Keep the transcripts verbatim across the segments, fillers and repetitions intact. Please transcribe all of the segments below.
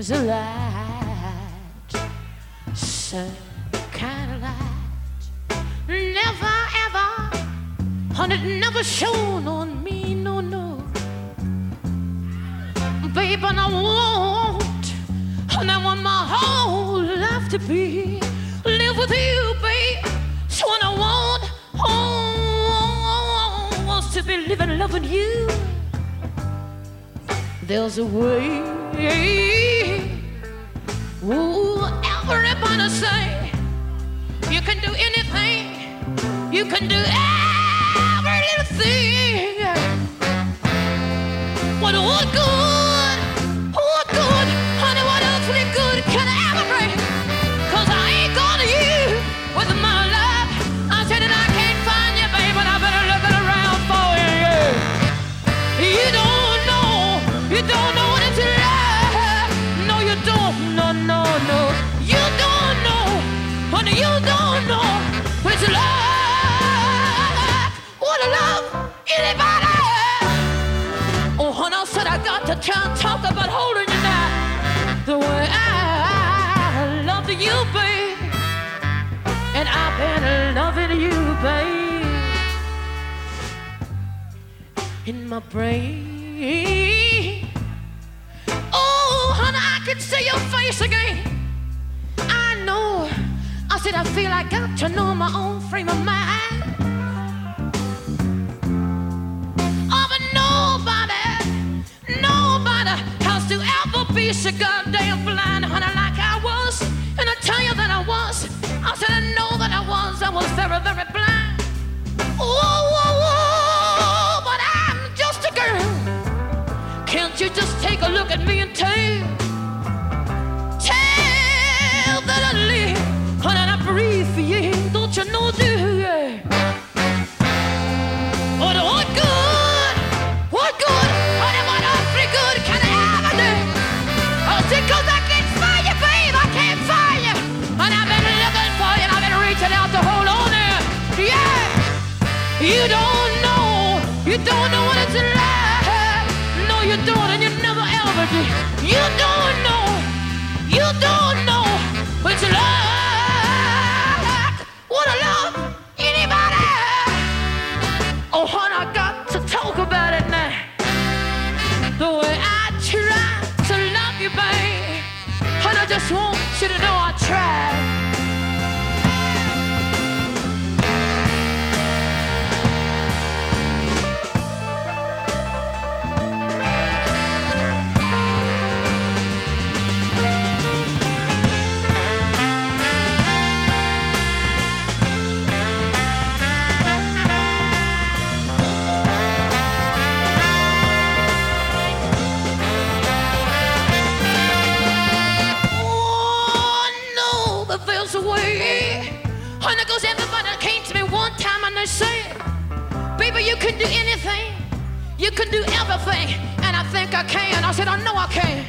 is a light, some kind of light. Never ever, and it never shone on me, no, no. Babe, and I want, and I want my whole life to be live with you, babe. So what I want, oh, wants to be living, loving you. There's a way. Ooh, everybody say you can do anything. You can do every little thing. What what good? What good? Honey, what else really good can I ever bring? 'Cause I ain't gonna you with my love. I said that I can't find you, babe, but I better look around for you. You don't know, you don't know what it's like. No, you don't, no, no, no. You don't know, honey, you don't know what it's like. Wanna love anybody? Oh, honey, I said I got to try and talk about holding you now the way I love you, babe. And I've been loving you, babe. In my brain. Oh, honey, I can see your face again. I know. I said I feel I got to know my own frame of mind. Oh, but nobody, nobody has to ever be so goddamn blind, honey, like I was. And I tell you that I was. I said I know that I was. I was very, very blind. Oh, oh, oh, but I'm just a girl. Can't you just take a look at me and tell, tell that I live, honey, and I breathe for you. Don't you know, do you? What, what good? What good? Honey, what awfully good can I ever do? Oh, see, 'cause I can't find you, babe. I can't find you. And I've been looking for you, and I've been reaching out to hold on there. Yeah. You don't know. You don't know what it's like. No, you don't, and you never ever did. You don't know. You don't know what it's like. Wanna love anybody? Oh, honey, I got to talk about it now. The way I try to love you, babe. Honey, I just want you to know I tried. There's a way. Honey, 'cause everybody came to me one time and they said, baby, you can do anything. You can do everything. And I think I can. I said, I know I can.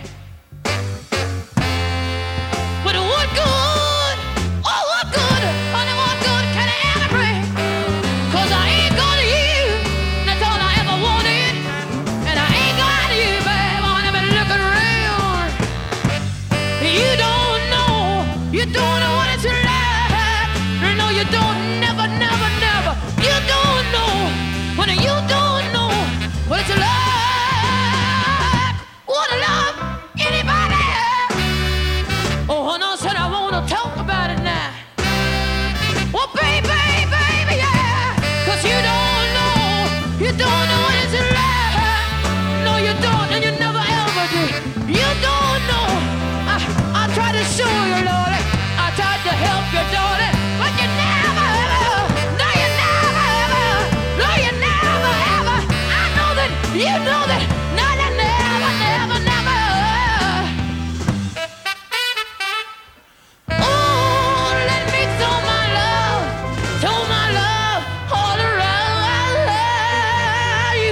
But what good? Oh, what good? Honey, what good can I ever bring? 'Cause I ain't gonna you. That's all I ever wanted. And I ain't gonna you, babe. I've been looking around. You don't know. You don't know what it's like. No, you don't. Never, never, never. You don't know. When you don't know what it's like. Wanna love anybody? Oh, honey, I said I wanna talk about it now. Well, baby, baby, yeah. 'Cause you don't know. You don't know what it's like. No, you don't, and you never ever did. You don't know. I, I tried to show you, Lord. I tried to help you, darling, but you never ever, no, you never ever, no, you never ever. I know that, you know that, no, you never, never, never. Oh, let me throw my love, throw my love all around you.